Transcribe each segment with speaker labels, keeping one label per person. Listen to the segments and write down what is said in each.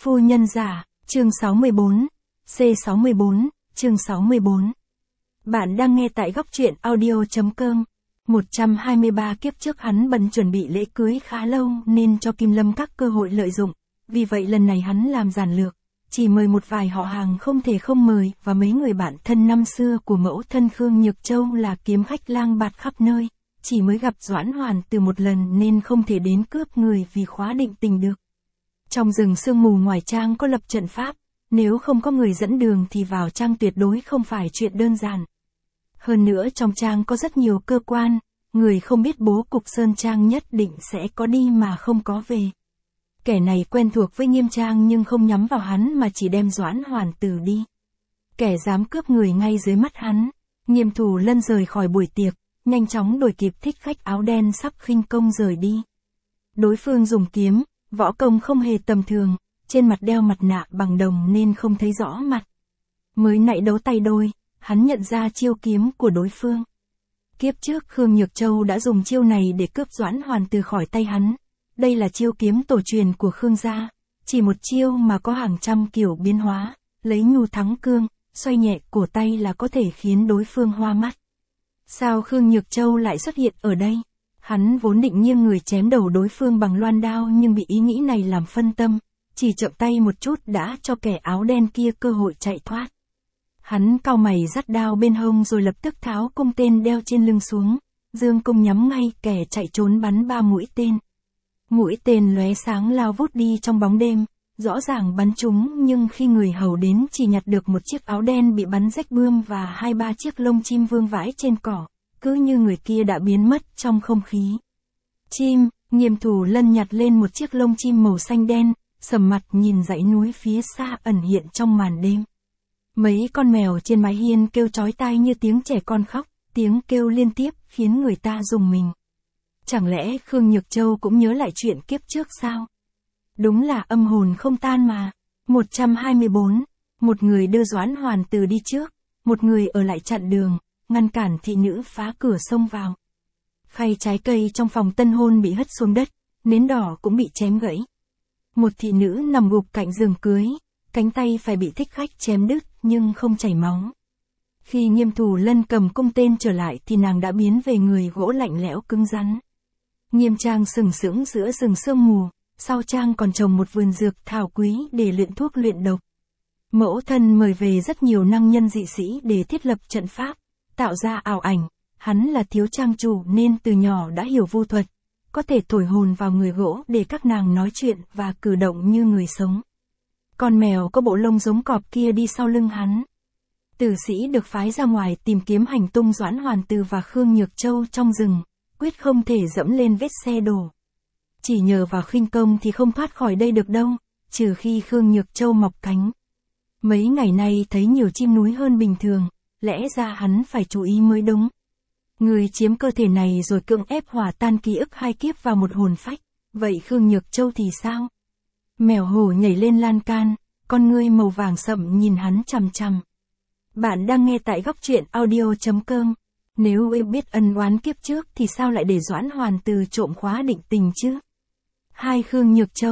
Speaker 1: Phu nhân giả, chương 64, C64, chương 64. Bạn đang nghe tại góc truyện audio.com. 123 kiếp trước hắn bận chuẩn bị lễ cưới khá lâu nên cho Kim Lâm các cơ hội lợi dụng, vì vậy lần này hắn làm giản lược, chỉ mời một vài họ hàng không thể không mời và mấy người bạn thân năm xưa của mẫu thân Khương Nhược Châu là kiếm khách lang bạt khắp nơi, chỉ mới gặp Doãn Hoàn từ một lần nên không thể đến cướp người vì khóa định tình được. Trong rừng sương mù ngoài trang có lập trận pháp, nếu không có người dẫn đường thì vào trang tuyệt đối không phải chuyện đơn giản. Hơn nữa trong trang có rất nhiều cơ quan, người không biết bố cục sơn trang nhất định sẽ có đi mà không có về. Kẻ này quen thuộc với Nghiêm Trang nhưng không nhắm vào hắn mà chỉ đem Doãn Hoàn Tử đi. Kẻ dám cướp người ngay dưới mắt hắn, Nghiêm Thủ Lân rời khỏi buổi tiệc, nhanh chóng đuổi kịp thích khách áo đen sắp khinh công rời đi. Đối phương dùng kiếm, võ công không hề tầm thường, trên mặt đeo mặt nạ bằng đồng nên không thấy rõ mặt. Mới nãy đấu tay đôi, hắn nhận ra chiêu kiếm của đối phương. Kiếp trước Khương Nhược Châu đã dùng chiêu này để cướp Doãn Hoàn Từ khỏi tay hắn. Đây là chiêu kiếm tổ truyền của Khương gia, chỉ một chiêu mà có hàng trăm kiểu biến hóa, lấy nhu thắng cương, xoay nhẹ cổ tay là có thể khiến đối phương hoa mắt. Sao Khương Nhược Châu lại xuất hiện ở đây? Hắn vốn định nghiêng người chém đầu đối phương bằng loan đao nhưng bị ý nghĩ này làm phân tâm, chỉ chậm tay một chút đã cho kẻ áo đen kia cơ hội chạy thoát. Hắn cau mày dắt đao bên hông rồi lập tức tháo cung tên đeo trên lưng xuống, dương cung nhắm ngay kẻ chạy trốn bắn 3 mũi tên. Mũi tên lóe sáng lao vút đi trong bóng đêm, rõ ràng bắn trúng nhưng khi người hầu đến chỉ nhặt được một chiếc áo đen bị bắn rách bươm và 2-3 chiếc lông chim vương vãi trên cỏ, cứ như người kia đã biến mất trong không khí. Chim, Nghiêm Thủ Lân nhặt lên một chiếc lông chim màu xanh đen, sầm mặt nhìn dãy núi phía xa ẩn hiện trong màn đêm. Mấy con mèo trên mái hiên kêu chói tai như tiếng trẻ con khóc, tiếng kêu liên tiếp khiến người ta rùng mình. Chẳng lẽ Khương Nhược Châu cũng nhớ lại chuyện kiếp trước sao? Đúng là âm hồn không tan mà. 124. Một người đưa Doãn Hoàn Từ đi trước, một người ở lại chặn đường, ngăn cản thị nữ phá cửa xông vào. Khay trái cây trong phòng tân hôn bị hất xuống đất, nến đỏ cũng bị chém gãy. Một thị nữ nằm gục cạnh giường cưới, cánh tay phải bị thích khách chém đứt nhưng không chảy máu. Khi Nghiêm Thủ Lân cầm cung tên trở lại thì nàng đã biến về người gỗ lạnh lẽo cứng rắn. Nghiêm Trang sừng sững giữa rừng sương mù, sau trang còn trồng một vườn dược thảo quý để luyện thuốc luyện độc. Mẫu thân mời về rất nhiều năng nhân dị sĩ để thiết lập trận pháp, tạo ra ảo ảnh. Hắn là thiếu trang chủ nên từ nhỏ đã hiểu vu thuật, có thể thổi hồn vào người gỗ để các nàng nói chuyện và cử động như người sống. Con mèo có bộ lông giống cọp kia đi sau lưng hắn. Tử sĩ được phái ra ngoài tìm kiếm hành tung Doãn Hoàn Từ và Khương Nhược Châu trong rừng, quyết không thể dẫm lên vết xe đổ. Chỉ nhờ vào khinh công thì không thoát khỏi đây được đâu, trừ khi Khương Nhược Châu mọc cánh. Mấy ngày nay thấy nhiều chim núi hơn bình thường, lẽ ra hắn phải chú ý mới đúng. Người chiếm cơ thể này rồi cưỡng ép hòa tan ký ức 2 kiếp vào một hồn phách, vậy Khương Nhược Châu thì sao? Mèo hổ nhảy lên lan can, con ngươi màu vàng sậm nhìn hắn chằm chằm. Bạn đang nghe tại góc truyện audio.com. Nếu em biết ân oán kiếp trước thì sao lại để Doãn Hoàn Từ trộm khóa định tình chứ? Hai Khương Nhược Châu,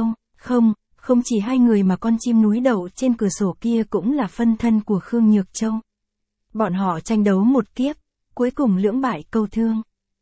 Speaker 1: không chỉ hai người mà con chim núi đậu trên cửa sổ kia cũng là phân thân của Khương Nhược Châu. Bọn họ tranh đấu một kiếp, cuối cùng lưỡng bại câu thương.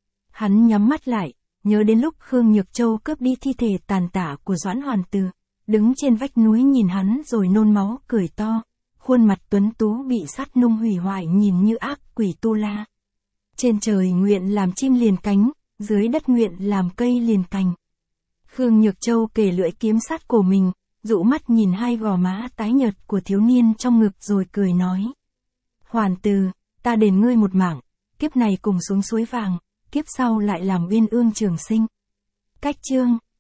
Speaker 1: Hắn nhắm mắt lại, nhớ đến lúc Khương Nhược Châu cướp đi thi thể tàn tả của Doãn Hoàn Từ, đứng trên vách núi nhìn hắn rồi nôn máu cười to, khuôn mặt tuấn tú bị sắt nung hủy hoại nhìn như ác quỷ tu la. Trên trời nguyện làm chim liền cánh, dưới đất nguyện làm cây liền cành. Khương Nhược Châu kề lưỡi kiếm sát cổ mình, dụ mắt nhìn hai gò má tái nhợt của thiếu niên trong ngực rồi cười nói. Hoàn Từ, ta đền ngươi một mảng, kiếp này cùng xuống suối vàng, kiếp sau lại làm uyên ương trường sinh. Cách chương